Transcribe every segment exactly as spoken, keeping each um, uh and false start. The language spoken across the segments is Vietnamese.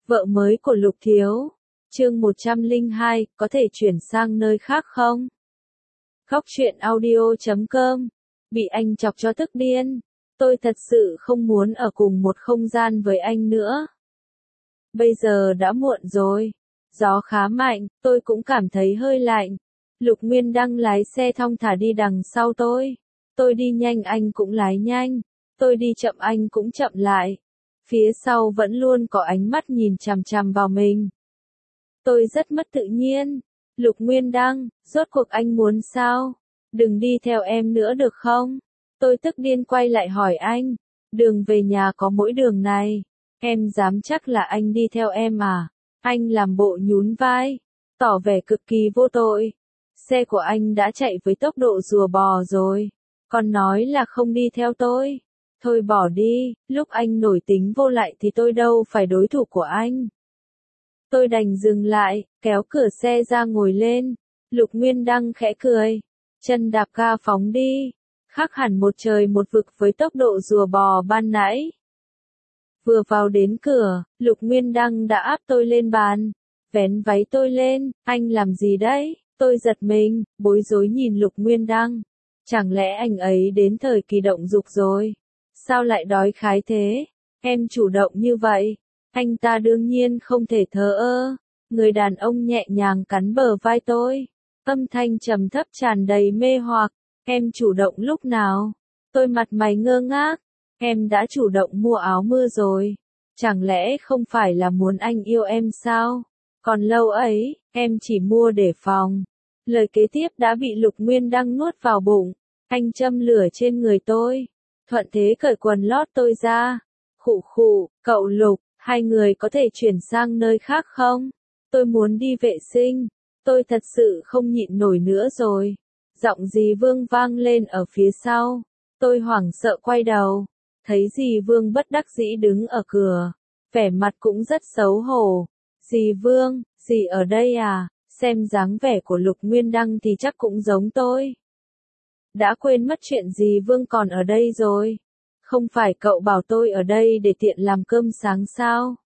Vợ mới của Lục Thiếu. Chương một trăm lẻ hai, có thể chuyển sang nơi khác không? Khóc chuyện audio chấm com. Bị anh chọc cho tức điên. Tôi thật sự không muốn ở cùng một không gian với anh nữa. Bây giờ đã muộn rồi. Gió khá mạnh, tôi cũng cảm thấy hơi lạnh. Lục Nguyên đang lái xe thong thả đi đằng sau tôi. Tôi đi nhanh anh cũng lái nhanh. Tôi đi chậm anh cũng chậm lại. Phía sau vẫn luôn có ánh mắt nhìn chằm chằm vào mình. Tôi rất mất tự nhiên. Lục Nguyên Đăng, rốt cuộc anh muốn sao? Đừng đi theo em nữa được không? Tôi tức điên quay lại hỏi anh. Đường về nhà có mỗi đường này. Em dám chắc là anh đi theo em à? Anh làm bộ nhún vai, tỏ vẻ cực kỳ vô tội. Xe của anh đã chạy với tốc độ rùa bò rồi. Còn nói là không đi theo tôi. Thôi bỏ đi, lúc anh nổi tính vô lại thì tôi đâu phải đối thủ của anh. Tôi đành dừng lại, kéo cửa xe ra ngồi lên. Lục Nguyên Đăng khẽ cười. Chân đạp ga phóng đi. Khác hẳn một trời một vực với tốc độ rùa bò ban nãy. Vừa vào đến cửa, Lục Nguyên Đăng đã áp tôi lên bàn. Vén váy tôi lên, anh làm gì đấy? Tôi giật mình, bối rối nhìn Lục Nguyên Đăng. Chẳng lẽ anh ấy đến thời kỳ động dục rồi? Sao lại đói khái thế? Em chủ động như vậy. Anh ta đương nhiên không thể thờ ơ. Người đàn ông nhẹ nhàng cắn bờ vai tôi. Âm thanh trầm thấp tràn đầy mê hoặc. Em chủ động lúc nào? Tôi mặt mày ngơ ngác. Em đã chủ động mua áo mưa rồi. Chẳng lẽ không phải là muốn anh yêu em sao? Còn lâu ấy, em chỉ mua để phòng. Lời kế tiếp đã bị Lục Nguyên Đăng nuốt vào bụng. Anh châm lửa trên người tôi. Thuận thế cởi quần lót tôi ra. Khụ khụ, cậu Lục, hai người có thể chuyển sang nơi khác không? Tôi muốn đi vệ sinh. Tôi thật sự không nhịn nổi nữa rồi. Giọng dì Vương vang lên ở phía sau. Tôi hoảng sợ quay đầu. Thấy dì Vương bất đắc dĩ đứng ở cửa. Vẻ mặt cũng rất xấu hổ. Dì Vương, dì ở đây à? Xem dáng vẻ của Lục Nguyên Đăng thì chắc cũng giống tôi. Đã quên mất chuyện dì Vương còn ở đây rồi. Không phải cậu bảo tôi ở đây để tiện làm cơm sáng sao?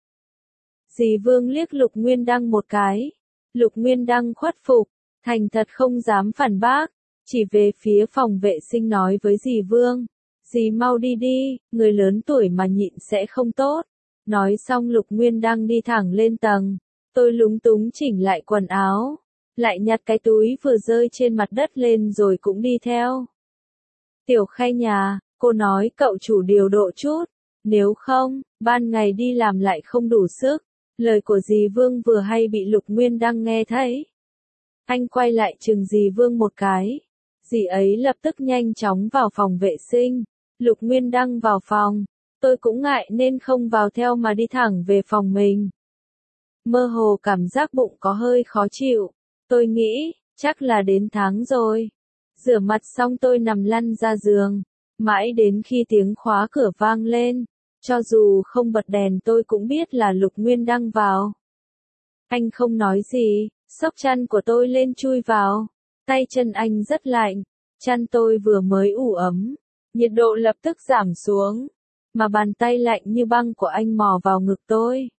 Dì Vương liếc Lục Nguyên Đăng một cái. Lục Nguyên Đăng khuất phục, thành thật không dám phản bác. Chỉ về phía phòng vệ sinh nói với dì Vương. Dì mau đi đi, người lớn tuổi mà nhịn sẽ không tốt. Nói xong Lục Nguyên Đăng đi thẳng lên tầng. Tôi lúng túng chỉnh lại quần áo. Lại nhặt cái túi vừa rơi trên mặt đất lên rồi cũng đi theo. Tiểu Khay nhà, cô nói cậu chủ điều độ chút. Nếu không, ban ngày đi làm lại không đủ sức. Lời của dì Vương vừa hay bị Lục Nguyên Đăng nghe thấy. Anh quay lại chừng dì Vương một cái. Dì ấy lập tức nhanh chóng vào phòng vệ sinh. Lục Nguyên Đăng vào phòng. Tôi cũng ngại nên không vào theo mà đi thẳng về phòng mình. Mơ hồ cảm giác bụng có hơi khó chịu. Tôi nghĩ, chắc là đến tháng rồi. Rửa mặt xong tôi nằm lăn ra giường. Mãi đến khi tiếng khóa cửa vang lên. Cho dù không bật đèn tôi cũng biết là Lục Nguyên Đăng vào. Anh không nói gì, xốc chăn của tôi lên chui vào. Tay chân anh rất lạnh. Chăn tôi vừa mới ủ ấm. Nhiệt độ lập tức giảm xuống. Mà bàn tay lạnh như băng của anh mò vào ngực tôi.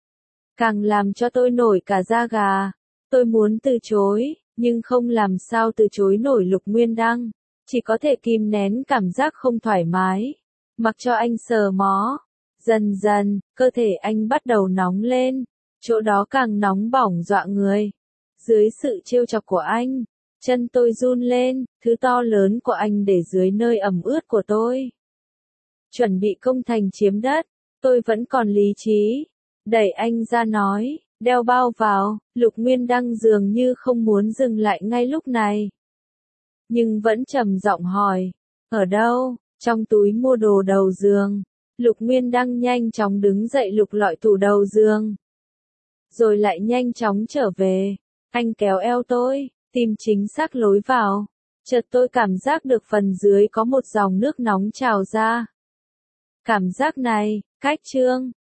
Càng làm cho tôi nổi cả da gà. Tôi muốn từ chối, nhưng không làm sao từ chối nổi Lục Nguyên Đăng. Chỉ có thể kìm nén cảm giác không thoải mái. Mặc cho anh sờ mó. Dần dần, cơ thể anh bắt đầu nóng lên. Chỗ đó càng nóng bỏng dọa người. Dưới sự trêu chọc của anh, chân tôi run lên, thứ to lớn của anh để dưới nơi ẩm ướt của tôi. Chuẩn bị công thành chiếm đất, tôi vẫn còn lý trí. Đẩy anh ra nói, đeo bao vào. Lục Nguyên Đăng dường như không muốn dừng lại ngay lúc này. Nhưng vẫn trầm giọng hỏi, ở đâu? Trong túi mua đồ đầu giường. Lục Nguyên Đăng nhanh chóng đứng dậy lục lọi tủ đầu giường. Rồi lại nhanh chóng trở về. Anh kéo eo tôi, tìm chính xác lối vào. Chợt tôi cảm giác được phần dưới có một dòng nước nóng trào ra. Cảm giác này, cách chương,